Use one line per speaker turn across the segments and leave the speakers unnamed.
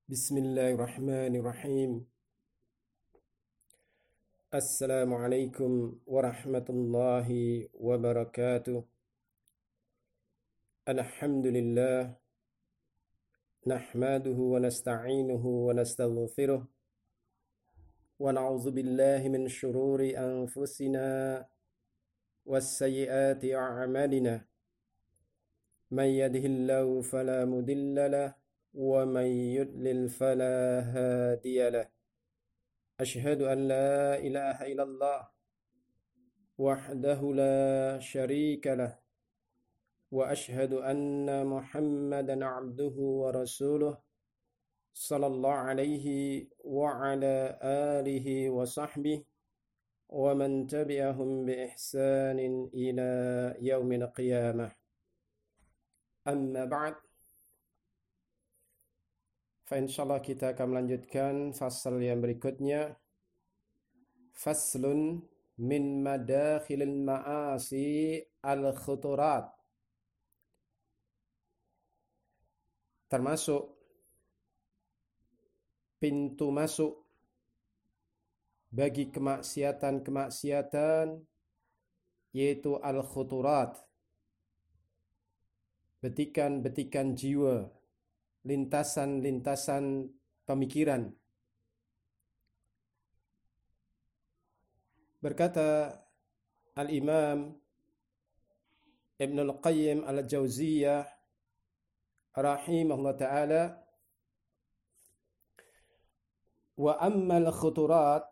Bismillahirrahmanirrahim. Assalamualaikum warahmatullahi wabarakatuh. Alhamdulillah. Nahmaduhu wa nasta'inuhu wa nastaghfiruh. Wa na'udzu billahi min syururi anfusina wassayyiati a'malina. Man yahdihillahu fala mudilla lahu wa man yudlil fala hadiya lahu. أشهد أن لا إله إلا الله وحده لا شريك له وأشهد أن محمدا عبده ورسوله صلى الله عليه وعلى آله وصحبه ومن تبعهم بإحسان إلى يوم القيامة. أما بعد، insyaallah kita akan melanjutkan fasal yang berikutnya. Faslun min madakhilil ma'asi al-khuturat. Termasuk pintu masuk bagi kemaksiatan-kemaksiatan, yaitu al-khuturat, betikan-betikan jiwa, lintasan-lintasan pemikiran. Berkata Al-Imam Ibnul Qayyim Al-Jauziyah rahimahullah ta'ala, wa ammal khuturat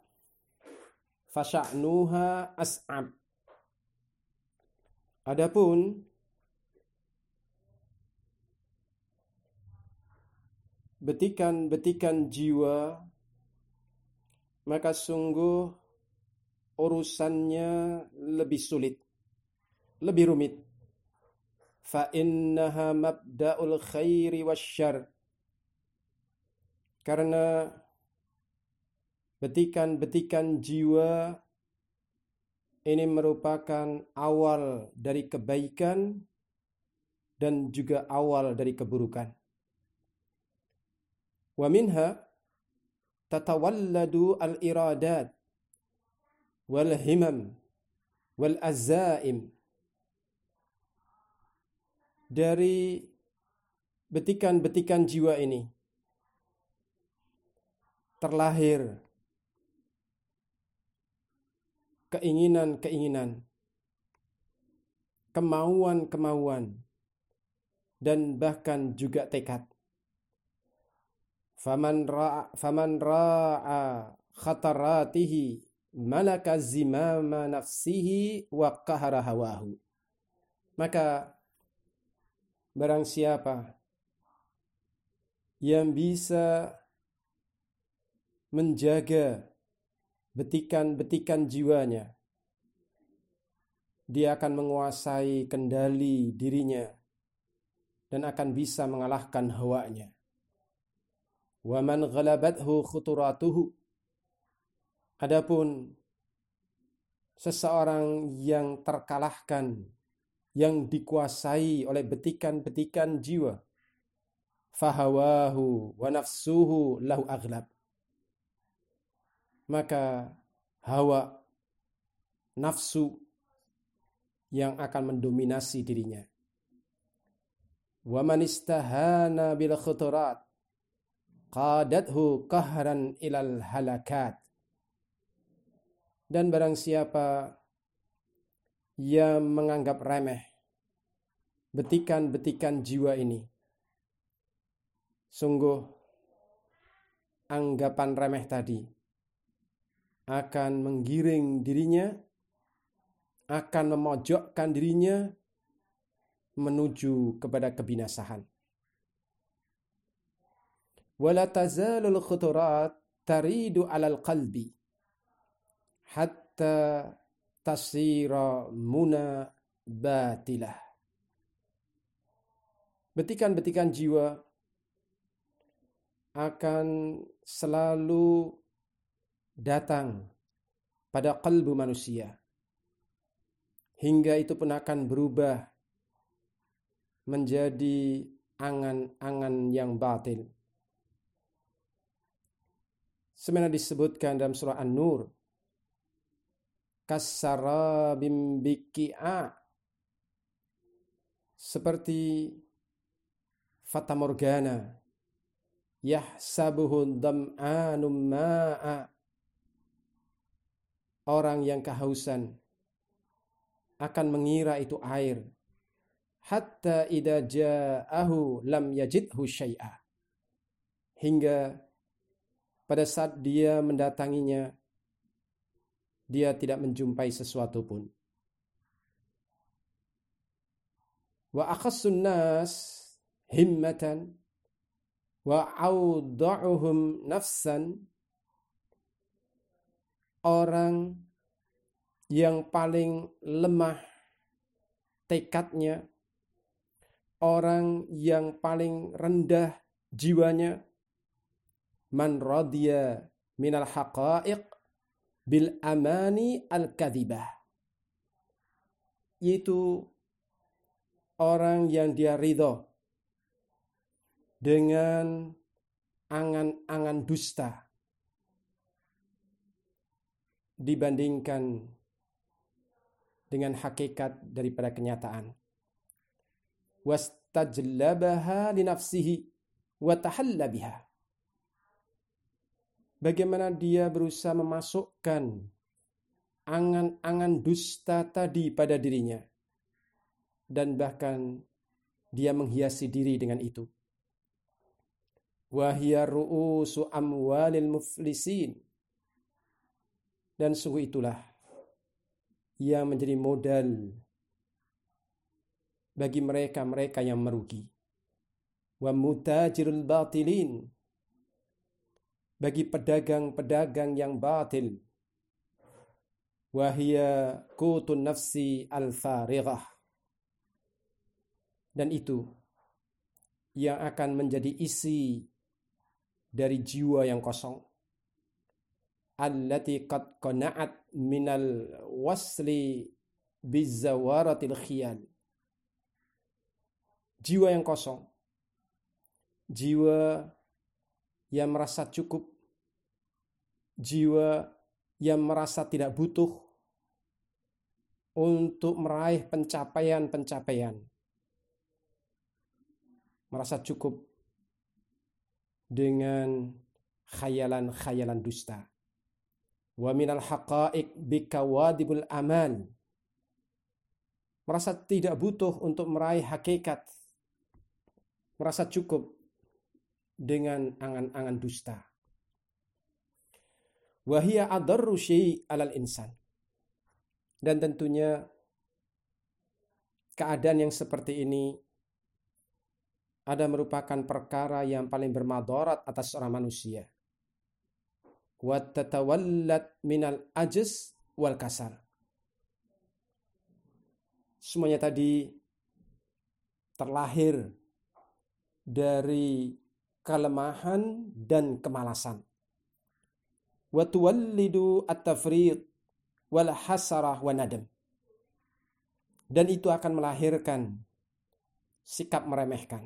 fasya'nuha as'ab. Adapun betikan-betikan jiwa, maka sungguh urusannya lebih sulit, lebih rumit. Fa innaha mabda'ul khairi wasyarr. Karena betikan-betikan jiwa ini merupakan awal dari kebaikan dan juga awal dari keburukan. Wa minha tatawalladu al-iradat wal himam wal azaim. Dari betikan-betikan jiwa ini terlahir keinginan-keinginan, kemauan-kemauan, dan bahkan juga tekad. Faman ra'a khataratihi malaka zimama nafsihi wa qahara hawahu. Maka barang siapa yang bisa menjaga betikan-betikan jiwanya, dia akan menguasai kendali dirinya dan akan bisa mengalahkan hawanya. Wa man ghalabathu khuturatuhu. Adapun seseorang yang terkalahkan, yang dikuasai oleh betikan-betikan jiwa, fahawahu wa nafsuhu lahu aghlab. Maka hawa, nafsu yang akan mendominasi dirinya. Wa man istahana bil khuturat qadathu qahran ilal halakat. Dan barang siapa yang menganggap remeh betikan-betikan jiwa ini, sungguh anggapan remeh tadi akan menggiring dirinya, akan memojokkan dirinya menuju kepada kebinasaan. Wala tazalul khuturat taridu alal qalbi hatta tasira muna batilah. Betikan-betikan jiwa akan selalu datang pada kalbu manusia, hingga itu pun akan berubah menjadi angan-angan yang batil. Sebenarnya disebutkan dalam surah An-Nur, kasarabim biki'a, seperti fata morgana, yahsabuhu dam'anum ma'a, orang yang kehausan akan mengira itu air, hatta idza ja'ahu lam yajidhu syai'a, hingga pada saat dia mendatanginya dia tidak menjumpai sesuatu pun. Wa akhassun nas himmatan wa awda'uhum nafsan, orang yang paling lemah tekadnya, orang yang paling rendah jiwanya, man radiya minal haqa'iq bil amani al kadhibah, yaitu orang yang dia ridho dengan angan-angan dusta dibandingkan dengan hakikat daripada kenyataan. Wastajlabaha li nafsihi wa tahalla biha, bagaimana dia berusaha memasukkan angan-angan dusta tadi pada dirinya, dan bahkan dia menghiasi diri dengan itu. Wa hiya ru'usu amwalil muflisin, dan sungguh itulah yang menjadi modal bagi mereka-mereka yang merugi. Wa mutajirul batilin, bagi pedagang-pedagang yang batil. Wahia qutun nafsi al-farighah, dan itu yang akan menjadi isi dari jiwa yang kosong. Allati qad qana'at minal wasli bizawaratil khiyal, jiwa yang kosong, jiwa yang merasa cukup, jiwa yang merasa tidak butuh untuk meraih pencapaian-pencapaian, merasa cukup dengan khayalan-khayalan dusta. Wa minal haqa'iq bikawadibul amal, merasa tidak butuh untuk meraih hakikat, merasa cukup dengan angan-angan dusta. Wahia adarru syai' alal insan, dan tentunya keadaan yang seperti ini ada merupakan perkara yang paling bermadarat atas seorang manusia. Wa tatawallat minal ajz wal kasal, semuanya tadi terlahir dari kelemahan dan kemalasan. Wa tuwallidu at-tafrid wal hasarah wa nadam, dan itu akan melahirkan sikap meremehkan,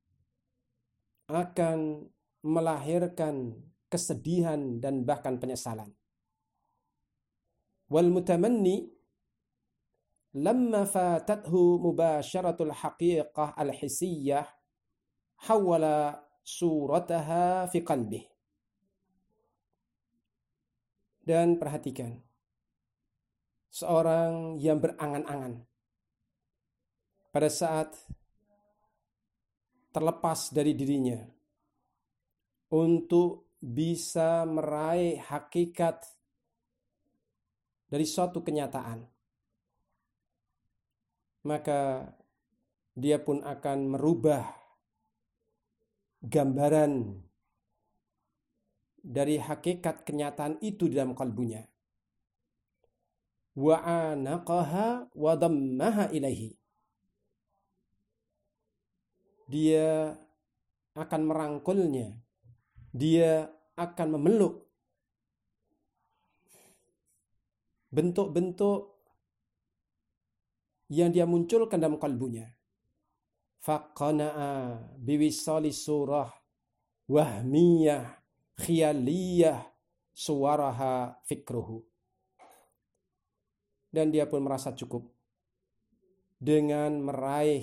akan melahirkan kesedihan dan bahkan penyesalan. Wal mutamanni lamma fatathu mubasharatul haqiqah al-hisiyyah hawala surataha fi qalbih. Dan perhatikan, seorang yang berangan-angan pada saat terlepas dari dirinya untuk bisa meraih hakikat dari suatu kenyataan, maka dia pun akan merubah gambaran dari hakikat kenyataan itu di dalam kalbunya. Wa anaqaha wa dammaha ilaihi, dia akan merangkulnya, dia akan memeluk bentuk-bentuk yang dia munculkan dalam kalbunya. Faqana'a biwisali surah wahmiyah khiyaliyah suwaraha fikruhu. Dan dia pun merasa cukup dengan meraih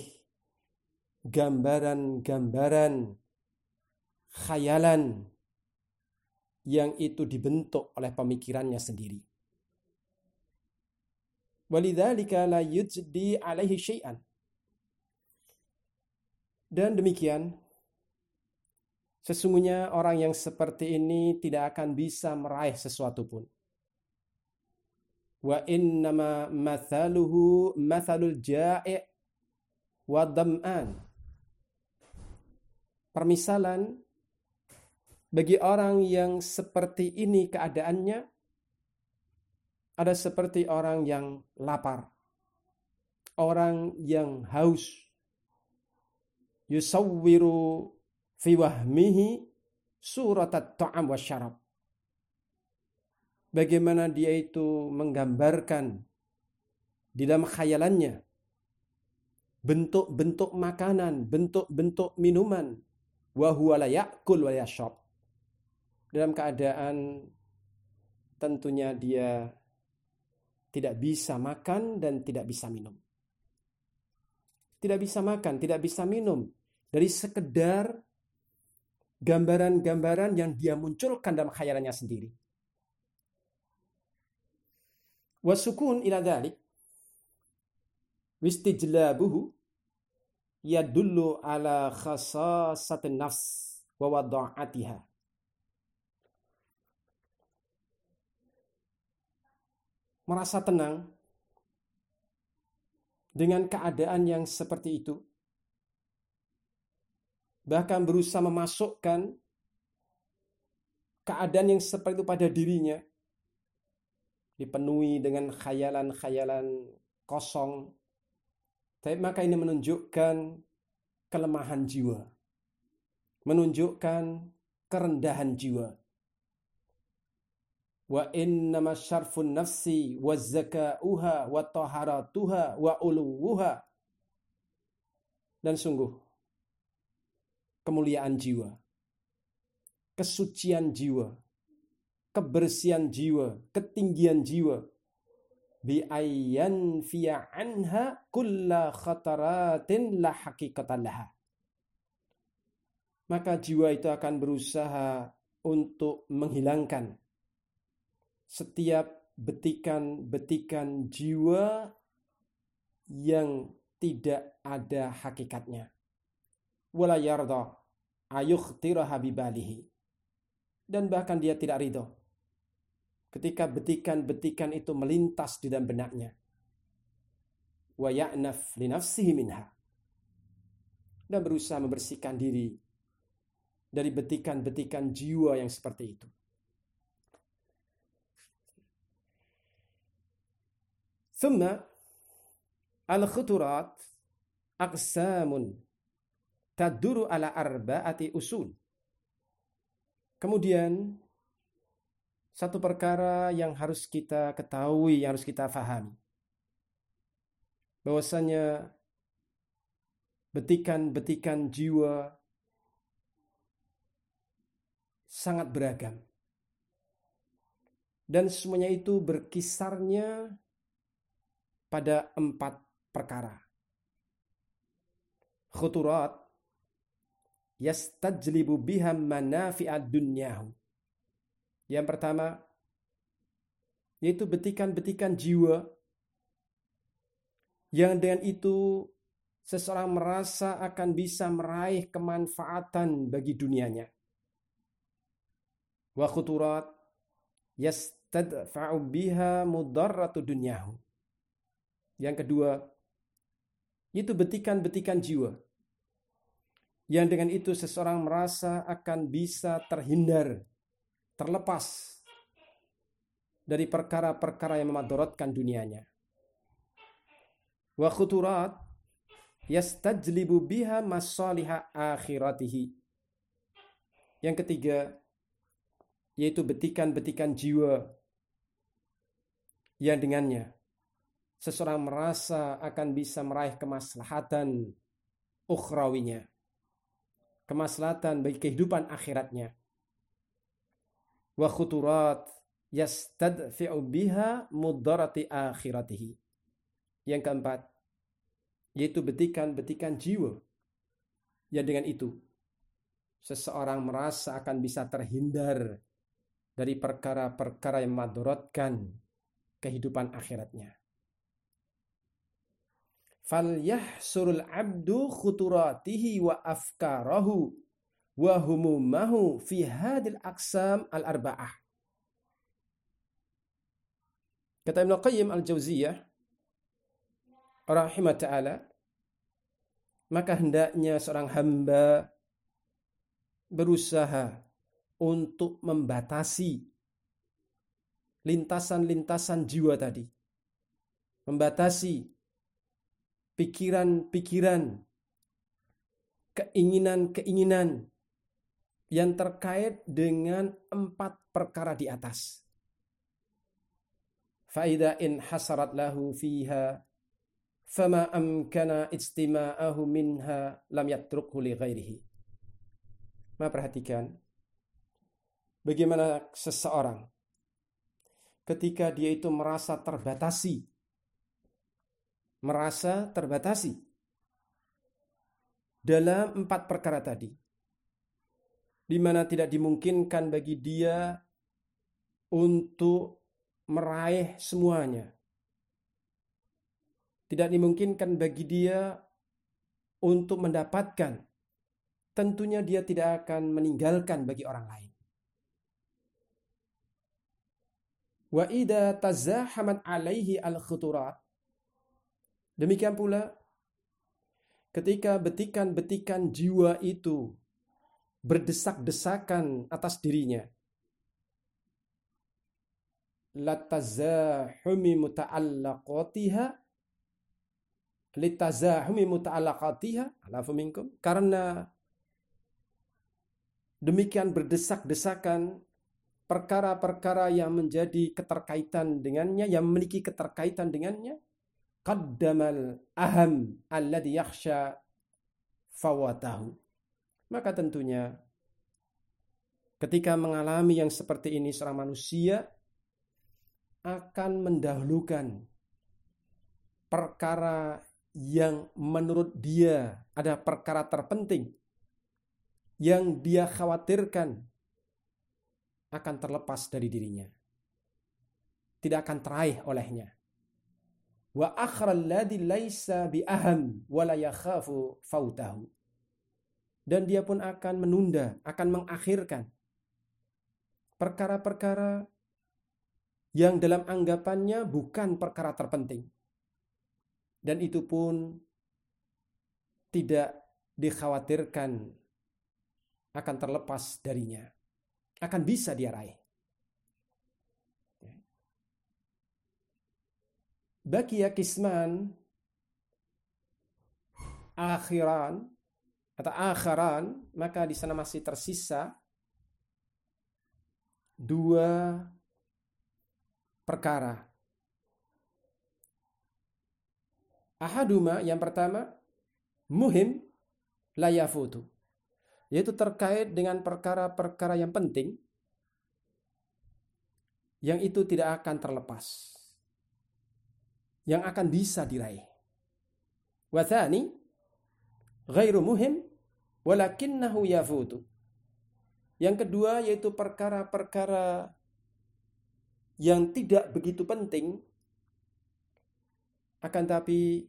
gambaran-gambaran khayalan yang itu dibentuk oleh pemikirannya sendiri. Walidzalika la yujdi alaihi syai'an. Dan demikian, sesungguhnya orang yang seperti ini tidak akan bisa meraih sesuatu pun. Wa innama mathaluhu mathalul ja'i' wa dam'an. Permisalan bagi orang yang seperti ini keadaannya ada seperti orang yang lapar, orang yang haus. Yusawwiru fi wahmihi suratat ta'am wasyarab. Bagaimana dia itu menggambarkan di dalam khayalannya bentuk-bentuk makanan, bentuk-bentuk minuman, wa huwa la ya'kul wa yashrab. Dalam keadaan tentunya dia tidak bisa makan dan tidak bisa minum. Tidak bisa makan, tidak bisa minum dari sekedar gambaran-gambaran yang dia munculkan dalam khayalannya sendiri. Wasukun ila dzalik wistijlabuhu yadullu ala khasasatin nafs wa wada'atiha. Merasa tenang dengan keadaan yang seperti itu, bahkan berusaha memasukkan keadaan yang seperti itu pada dirinya, dipenuhi dengan khayalan-khayalan kosong. Tapi maka ini menunjukkan kelemahan jiwa, menunjukkan kerendahan jiwa. Wa innama syarfun nafsi wa zaka'uha wa taharatuha wa uluwuha. Dan sungguh kemuliaan jiwa, kesucian jiwa, kebersihan jiwa, ketinggian jiwa, bi ayyan fiya anha kulla khataratin la haqiqatan laha. Maka jiwa itu akan berusaha untuk menghilangkan setiap betikan-betikan jiwa yang tidak ada hakikatnya. Wala yarda ayukhtiraha bibalihi. Dan bahkan dia tidak ridho ketika betikan-betikan itu melintas di dalam benaknya. Wa ya'naf li nafsihi minha. Dan berusaha membersihkan diri dari betikan-betikan jiwa yang seperti itu. Thumma al-khuturat aqsamun taduru ala arba'ati usul. Kemudian satu perkara yang harus kita ketahui, yang harus kita fahami, bahwasanya betikan-betikan jiwa sangat beragam. Dan semuanya itu berkisarnya pada 4 perkara. Khuturat yastajlibu biha manafi'ad dunyahu. Yang pertama yaitu betikan-betikan jiwa yang dengan itu seseorang merasa akan bisa meraih kemanfaatan bagi dunianya. Wa khuturat yastadfa'u biha mudarratu dunyahu. Yang kedua, itu betikan-betikan jiwa yang dengan itu seseorang merasa akan bisa terhindar, terlepas dari perkara-perkara yang memadaratkan dunianya. Wa khuturat yastajlibu biha masaliha akhiratihi. Yang ketiga, yaitu betikan-betikan jiwa yang dengannya seseorang merasa akan bisa meraih kemaslahatan ukhrawinya, kemaslahatan bagi kehidupan akhiratnya. wa khuturat yastadfi'u biha mudarati akhiratihi. Yang keempat, yaitu betikan-betikan jiwa yang dengan itu seseorang merasa akan bisa terhindar dari perkara-perkara yang madaratkan kehidupan akhiratnya. Falyahsurul abdu khuturatihi wa afkarahu wa humumahu fi hadil aqsam al-arba'ah. Kata Ibnu Qayyim al-Jauziyah rahimah ta'ala, maka hendaknya seorang hamba berusaha untuk membatasi lintasan-lintasan jiwa tadi, membatasi pikiran-pikiran, keinginan-keinginan yang terkait dengan 4 perkara di atas. Fa'idha in hasarat lahu fiha fama amkana istima'ahu minha lam yatrukhu li ghairihi. Maka perhatikan bagaimana seseorang ketika dia itu merasa terbatasi dalam 4 perkara tadi, di mana tidak dimungkinkan bagi dia untuk meraih semuanya. Tidak dimungkinkan bagi dia untuk mendapatkan. Tentunya dia tidak akan meninggalkan bagi orang lain. Wa idza tazahamat alaihi al-khuturat. Demikian pula ketika betikan-betikan jiwa itu berdesak-desakan atas dirinya. Litazahumi muta'allaqatiha alafu minkum, karena demikian berdesak-desakan perkara-perkara yang menjadi keterkaitan dengannya, yang memiliki keterkaitan dengannya, qaddamal aham alladhi yakhsha fawatahu. Maka tentunya ketika mengalami yang seperti ini, seorang manusia akan mendahulukan perkara yang menurut dia ada perkara terpenting yang dia khawatirkan akan terlepas dari dirinya, tidak akan teraih olehnya. Wa akhral ladzi laisa bi aham wa la yakhafu fautahu. Dan dia pun akan menunda, akan mengakhirkan perkara-perkara yang dalam anggapannya bukan perkara terpenting. Dan itu pun tidak dikhawatirkan akan terlepas darinya. Akan bisa dia raih. Baqiya qisman akhiran atau akharan, maka di sana masih tersisa 2 perkara. Ahaduma, yang pertama, muhim la yafutu, yaitu terkait dengan perkara-perkara yang penting yang itu tidak akan terlepas, yang akan bisa diraih. Wa tsani ghairu muhim walakinnahu yafutu. Yang kedua yaitu perkara-perkara yang tidak begitu penting, akan tapi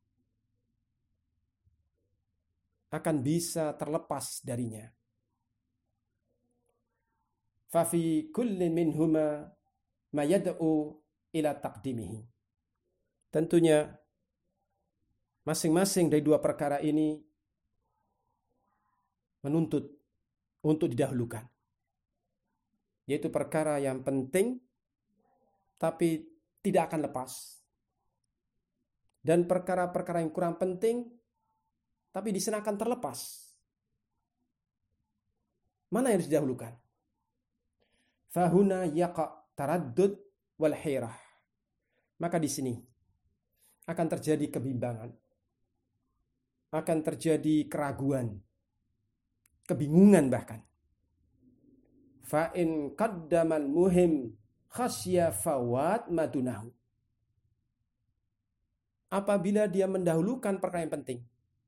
akan bisa terlepas darinya. Fa fi kulli minhuma ma yad'u ila taqdimihi. Tentunya masing-masing dari 2 perkara ini menuntut untuk didahulukan. Yaitu perkara yang penting tapi tidak akan lepas. Dan perkara-perkara yang kurang penting tapi di sana akan terlepas. Mana yang harus didahulukan? Fahuna yaqa taraddud wal hirah. Maka di sini akan terjadi kebimbangan. Akan terjadi keraguan, kebingungan bahkan. fa in qaddamal muhim khasya fawat madunahu. Apabila dia mendahulukan perkara yang penting,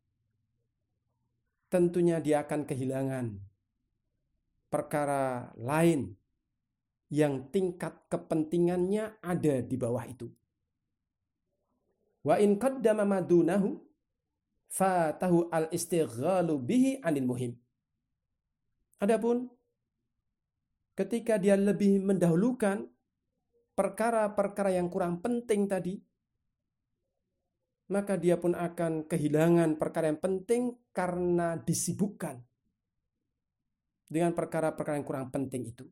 tentunya dia akan kehilangan perkara lain yang tingkat kepentingannya ada di bawah itu. Wa in qaddama madunahu fatahu al-istighalu bihi anil muhim. Adapun ketika dia lebih mendahulukan perkara-perkara yang kurang penting tadi, maka dia pun akan kehilangan perkara yang penting karena disibukkan dengan perkara-perkara yang kurang penting itu.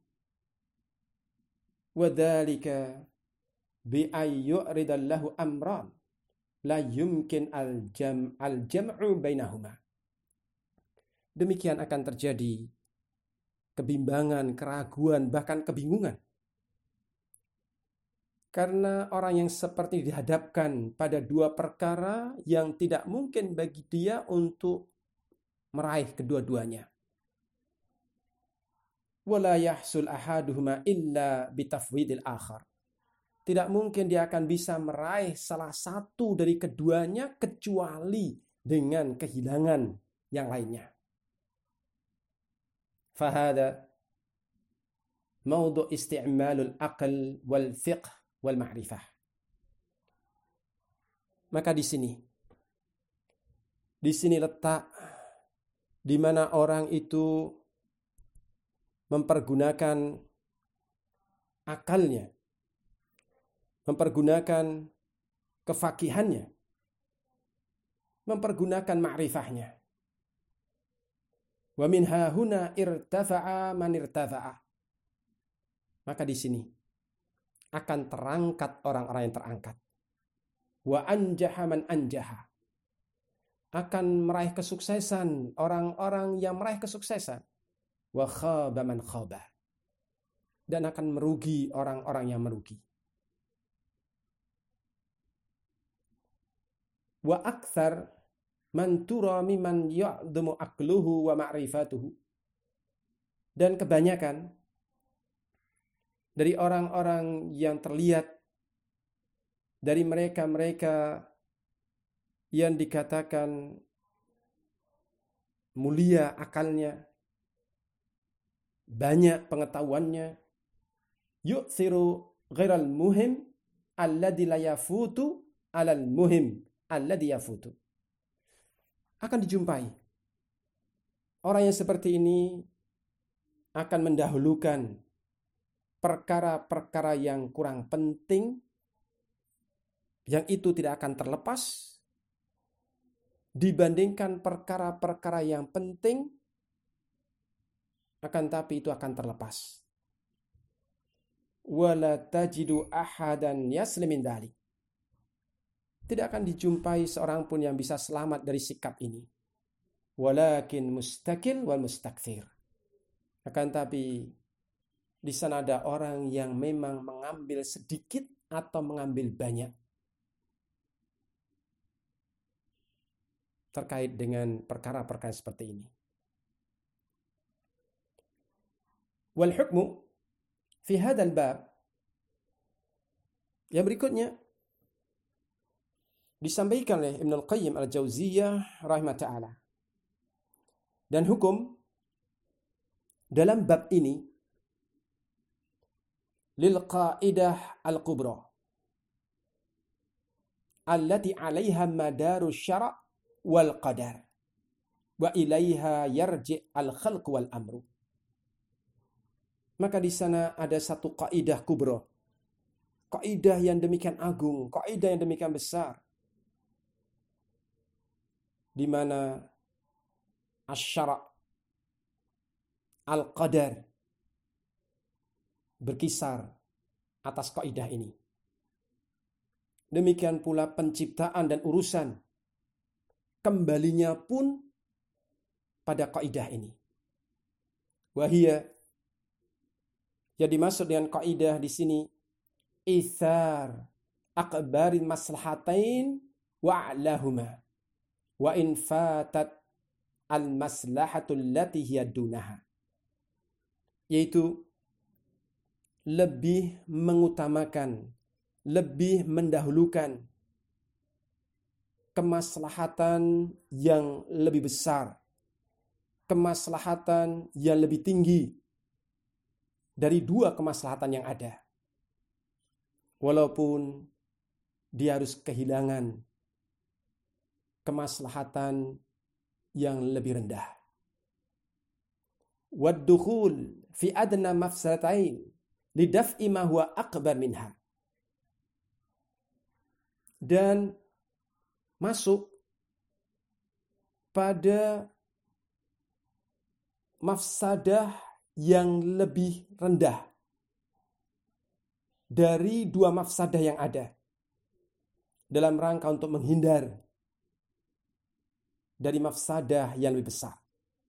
Wadzalika bi ayyuridallahu amran la yumkin al-jam'u bainahuma. Demikian akan terjadi kebimbangan, keraguan, bahkan kebingungan. Karena orang yang seperti dihadapkan pada dua perkara yang tidak mungkin bagi dia untuk meraih kedua-duanya. Wala yahsul ahaduhuma illa bitafwidil akhar. Tidak mungkin dia akan bisa meraih salah satu dari keduanya kecuali dengan kehilangan yang lainnya. Fahada mawdu' isti'malul aql wal fiqh wal ma'rifah. Maka di sini letak di mana orang itu mempergunakan akalnya, mempergunakan kefakihannya, mempergunakan ma'rifahnya. Wa min hahuna irtafa'a man irtafa'a. Maka di sini akan terangkat orang-orang yang terangkat. Wa anjaha man anjaha. Akan meraih kesuksesan orang-orang yang meraih kesuksesan. Wa khaba man khaba. Dan akan merugi orang-orang yang merugi. Wa akthar man tura mimman ya'dumu aqluhu wa ma'rifatuhu. Dan kebanyakan dari orang-orang yang terlihat dari mereka-mereka yang dikatakan mulia akalnya, banyak pengetahuannya, yu'thiru ghairal muhim alladhi la yafutu alal muhim alladhi yafutu. Akan dijumpai orang yang seperti ini akan mendahulukan perkara-perkara yang kurang penting, yang itu tidak akan terlepas, dibandingkan perkara-perkara yang penting, akan tapi itu akan terlepas. Wala tajidu ahadan yaslim min dzalik. Tidak akan dijumpai seorang pun yang bisa selamat dari sikap ini. Walakin mustakil wal mustakthir. Akan tapi di sana ada orang yang memang mengambil sedikit atau mengambil banyak terkait dengan perkara-perkara seperti ini. Wal hukmu fi hadzal bab, yang berikutnya disampaikan oleh Ibnu Al-Qayyim Al-Jauziyah rahimahullah ta'ala. Dan hukum dalam bab ini lil qaidah al-kubra allati 'alaiha madaru syara' wal qadar wa ilaiha yarji' al-khalq wal amru. Maka di sana ada satu kaidah kubra, kaidah yang demikian agung, kaidah yang demikian besar, di mana asy-syara' al-qadar berkisar atas kaidah ini. Demikian pula penciptaan dan urusan kembalinya pun pada kaidah ini. Wahia, yang dimaksud dengan kaidah di sini itsar akbarin maslahatain wa a'lahuma wa in fatat al maslahatul lati hiya dunaha. yaitu lebih mengutamakan, lebih mendahulukan kemaslahatan yang lebih besar, kemaslahatan yang lebih tinggi dari dua kemaslahatan yang ada. Walaupun dia harus kehilangan kemaslahatan yang lebih rendah. Waddukhul fi adna mafsadatain lidaf'i ma huwa akbar minha. Dan masuk pada mafsadah yang lebih rendah dari dua mafsadah yang ada, dalam rangka untuk menghindar dari mafsadah yang lebih besar.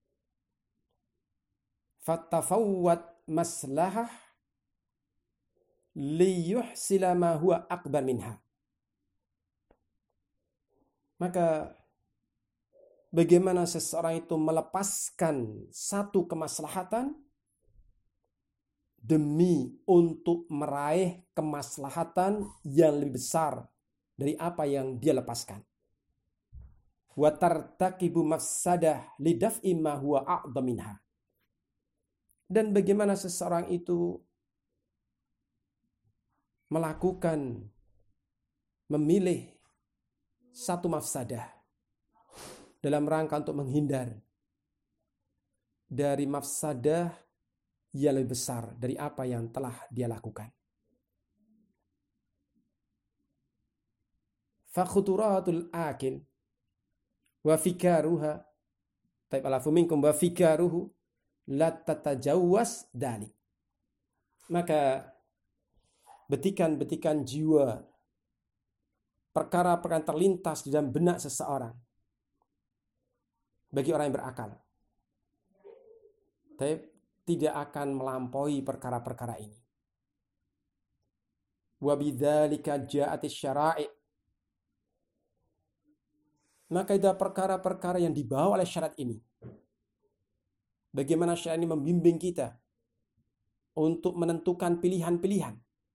Fatafawwat maslahah liyuhsila ma huwa akbar minha. Maka bagaimana seseorang itu melepaskan satu kemaslahatan demi untuk meraih kemaslahatan yang lebih besar dari apa yang dia lepaskan. Wa tartakibu mafsadah lidaf'i ma huwa a'dham minha. Dan bagaimana seseorang itu melakukan, memilih satu mafsadah dalam rangka untuk menghindar dari mafsadah yang lebih besar dari apa yang telah dia lakukan. Fakhuturatul akil wa fikaruha taib alafu minkum wa fikaruhu la tatajawwas dalik. Maka betikan-betikan jiwa, perkara-perkara terlintas di dalam benak seseorang bagi orang yang berakal, tidak akan melampaui perkara-perkara ini. Wa bidzalika ja'atis syara'i. Maka itu perkara-perkara yang dibawa oleh syariat ini. Bagaimana syariat ini membimbing kita untuk menentukan pilihan-pilihan.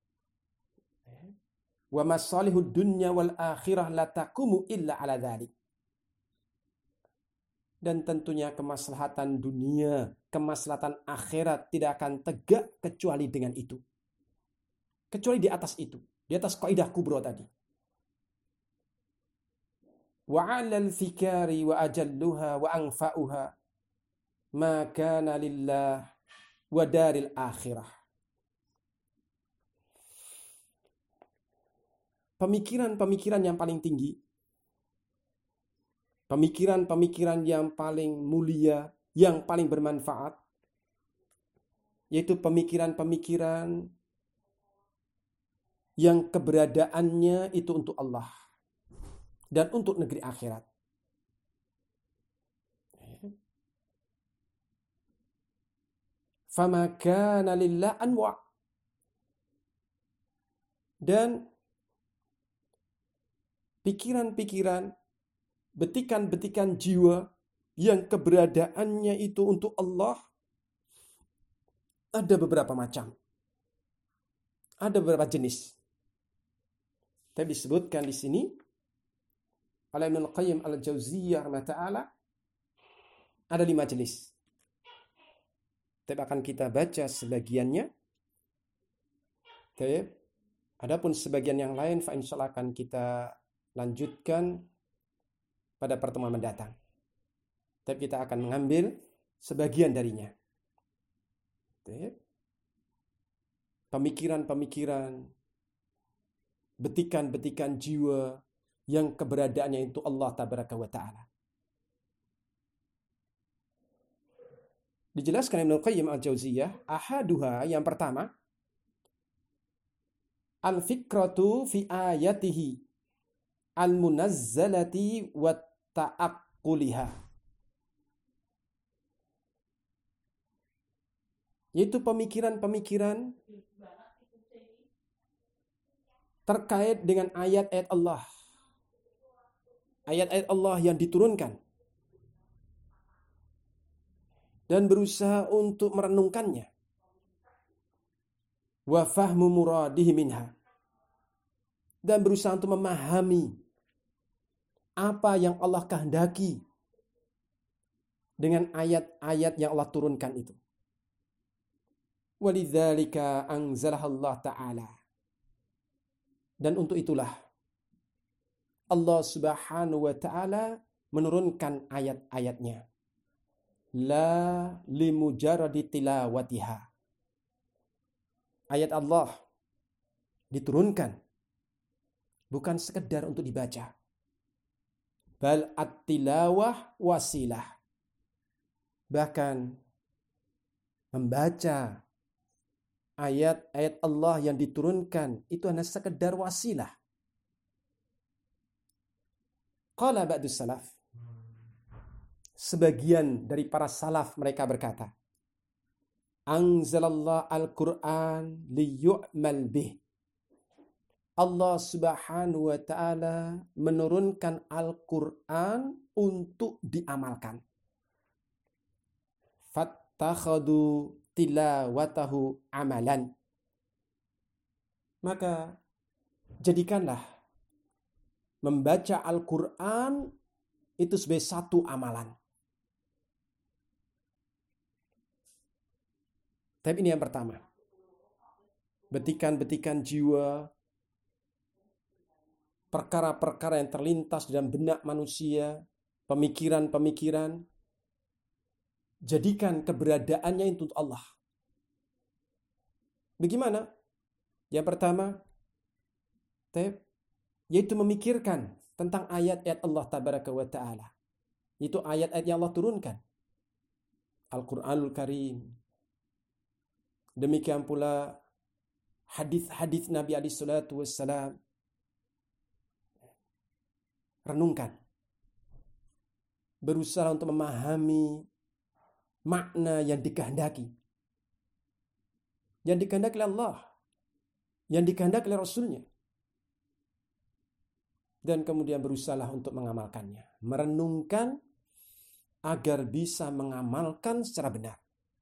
Wa masalihud dunya wal akhirah la taqumu illa ala dzalik. Dan tentunya kemaslahatan dunia, kemaslahatan akhirat tidak akan tegak kecuali dengan itu. Kecuali di atas itu, di atas kaidah kubro tadi. Wa 'alal fikari wa ajalluha wa anfa'uha ma kana lillah wa daril akhirah. Pemikiran-pemikiran yang paling tinggi, pemikiran-pemikiran yang paling mulia, yang paling bermanfaat, yaitu pemikiran-pemikiran yang keberadaannya itu untuk Allah dan untuk negeri akhirat. Fama kana lillah anwa'. Dan pikiran-pikiran, betikan-betikan jiwa yang keberadaannya itu untuk Allah ada beberapa macam. Ada beberapa jenis. Tapi disebutkan di sini oleh Ibnu Qayyim al-Jauziyah rahimahullah ada 5 jenis. Tapi akan kita baca sebagiannya. Tapi adapun sebagian yang lain fa insyaallah akan kita lanjutkan pada pertemuan mendatang. Tapi kita akan mengambil sebagian darinya. Pemikiran-pemikiran, betikan-betikan jiwa yang keberadaannya itu Allah tabaraka wa ta'ala. Dijelaskan Ibnu Qayyim al-Jauziyah, ahaduha yang pertama, al-fikratu fi ayatihi al-munazzalati wa ta'aqquliha. Yaitu pemikiran-pemikiran terkait dengan ayat-ayat Allah. Ayat-ayat Allah yang diturunkan. Dan berusaha untuk merenungkannya. wa fahmu muradihi minha, dan berusaha untuk memahami apa yang Allah kehendaki dengan ayat-ayat yang Allah turunkan itu. Walidzalika anzalaha Allah Ta'ala. Dan untuk itulah Allah Subhanahu wa Ta'ala menurunkan ayat-ayatnya. La limujarradi tilawatiha. Ayat Allah diturunkan bukan sekedar untuk dibaca. Bal at-tilawah wasilah. Bahkan membaca ayat-ayat Allah yang diturunkan itu hanya sekedar wasilah. Qala ba'dus salaf. Sebagian dari para salaf mereka berkata, Anzalallah al-Quran liyu'mal bih. Allah Subhanahu wa Ta'ala menurunkan Al-Quran untuk diamalkan. Fattakhadu tilawatahu amalan. Maka jadikanlah membaca Al-Quran itu sebagai satu amalan. Tapi ini yang pertama. Betikan-betikan jiwa, perkara-perkara yang terlintas dalam benak manusia, pemikiran-pemikiran, jadikan keberadaannya itu untuk Allah. Bagaimana? Yang pertama, yaitu memikirkan tentang ayat-ayat Allah Tabaraka wa Ta'ala. Itu ayat-ayat yang Allah turunkan. Al-Quranul Karim. Demikian pula hadis-hadis Nabi alaihi salatu wassalam. Renungkan. Berusaha untuk memahami makna yang dikehendaki. Yang dikehendaki oleh Allah. Yang dikehendaki oleh Rasulnya. Dan kemudian berusaha untuk mengamalkannya. Merenungkan agar bisa mengamalkan secara benar.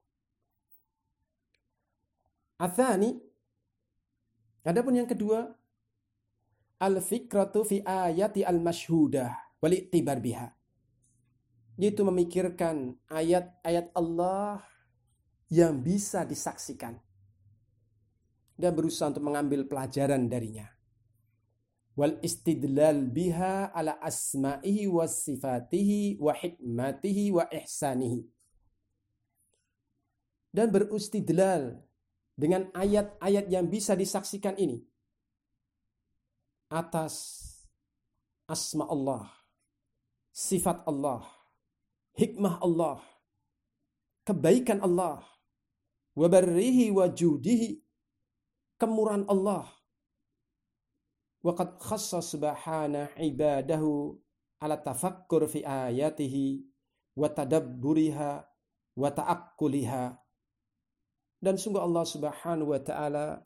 Atsani, adapun yang kedua, al-fikratu fi ayati al-masyhudah wal i'tibar biha. Yaitu memikirkan ayat-ayat Allah yang bisa disaksikan dan berusaha untuk mengambil pelajaran darinya. Wal istidlal biha ala asma'ihi wa sifatihi wa hikmatihi wa ihsanihi. Dan beristidlal dengan ayat-ayat yang bisa disaksikan ini atas asma Allah, sifat Allah, hikmah Allah, kebaikan Allah, wa barrihi wa judihi, kemurahan Allah. Wa qad khassa subhanahu ibadahu ala tafakkur fi ayatihi wa tadabburiha wa ta'akkuliha. Dan sungguh Allah Subhanahu wa Ta'ala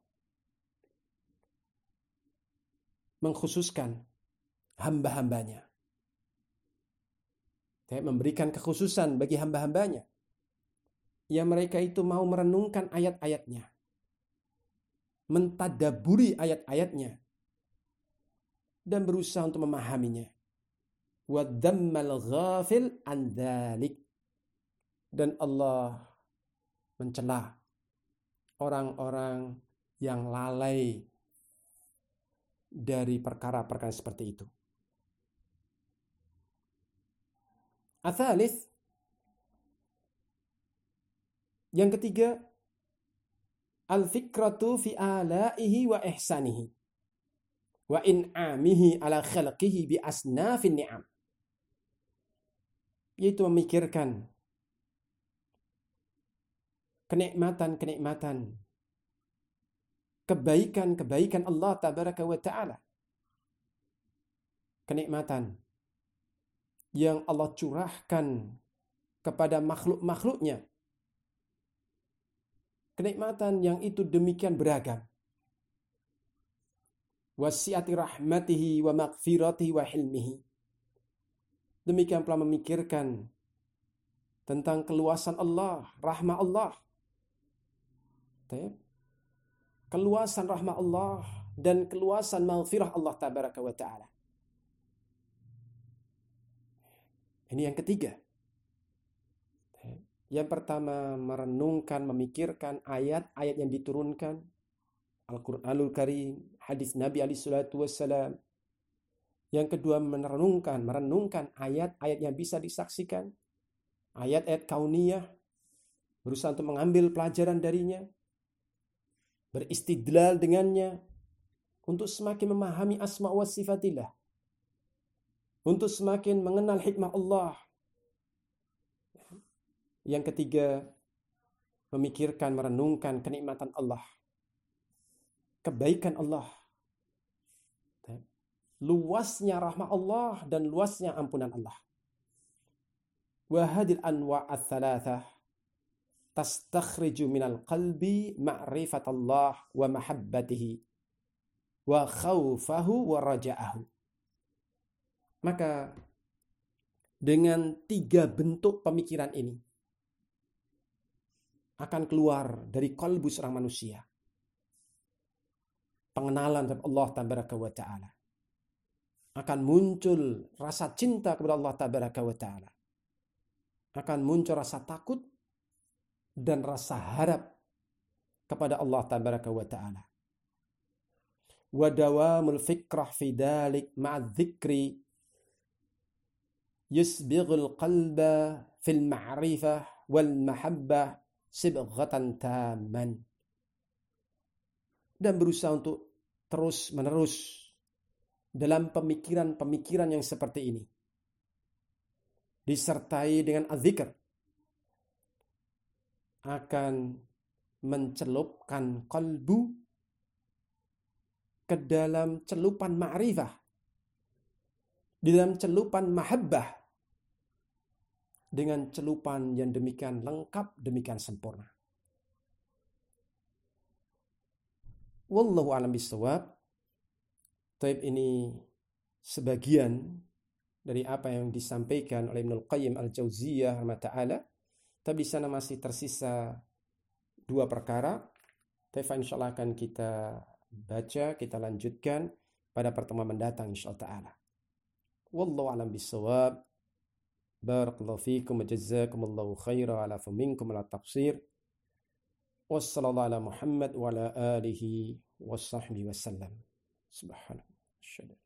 mengkhususkan hamba-hambanya. Memberikan kekhususan bagi hamba-hambanya. Yang mereka itu mau merenungkan ayat-ayatnya. Mentadaburi ayat-ayatnya. Dan berusaha untuk memahaminya. Wa dhammal ghafil an dhalik. Dan Allah mencela orang-orang yang lalai dari perkara-perkara seperti itu. Atsalits, yang ketiga, al-fikratu fi alaihi wa ihsanihi wa in'amihi ala khalqihi bi asnafin ni'am. Yaitu memikirkan kenikmatan-kenikmatan, kebaikan-kebaikan Allah Tabaraka wa Ta'ala. Kenikmatan yang Allah curahkan kepada makhluk-makhluknya. Kenikmatan yang itu demikian beragam. Wasi'ati rahmatihi wa maghfiratihi wa hilmihi. Demikian pula memikirkan tentang keluasan Allah, rahmat Allah. keluasan rahmat Allah dan keluasan maghfirah Allah tabaraka wa ta'ala. Ini yang ketiga. Yang pertama, merenungkan, memikirkan ayat-ayat yang diturunkan, Al-Quranul Karim, hadis Nabi alaihi salatu wassalam. Yang kedua, merenungkan ayat-ayat yang bisa disaksikan, ayat-ayat kauniyah, berusaha untuk mengambil pelajaran darinya, beristidlal dengannya, untuk semakin memahami asma wa sifatillah, untuk semakin mengenal hikmah Allah. Yang ketiga, memikirkan, merenungkan kenikmatan Allah, kebaikan Allah, luasnya rahmat Allah dan luasnya ampunan Allah. Wa hadil anwa' ats-tsalatsah tastakhriju minal qalbi ma'rifatallah wa mahabbatihi wa khaufahu wa raja'ahu. Maka dengan 3 bentuk pemikiran ini akan keluar dari kalbu seorang manusia pengenalan terhadap Allah tabaraka wa ta'ala. Akan muncul rasa cinta kepada Allah tabaraka wa ta'ala. Akan muncul rasa takut dan rasa harap kepada Allah tabaraka wa ta'ala. Wa dawamul fikrah fi dalik ma'adzikri yusbighul qalba fil ma'rifah wal mahabbah sibghatan taman. Dan berusaha untuk terus menerus dalam pemikiran-pemikiran yang seperti ini, disertai dengan az-zikr, akan mencelupkan kalbu ke dalam celupan ma'rifah, di dalam celupan mahabbah, dengan celupan yang demikian lengkap, demikian sempurna. Wallahu a'lam bishawab. Taib ini sebagian dari apa yang disampaikan oleh Ibnul Qayyim Al-Jauziyah rahimahullah. Tapi di sana masih tersisa 2 perkara. Taib insyaallah akan kita baca, kita lanjutkan pada pertemuan mendatang insyaallah taala. Wallahu a'lam bishawab. Barakallahu fiikum wa jazakumullahu khairan ala faminkum ala taqsir. Wassallallahu ala Muhammad wa ala alihi wa sahbihi wasallam. Subhanallah.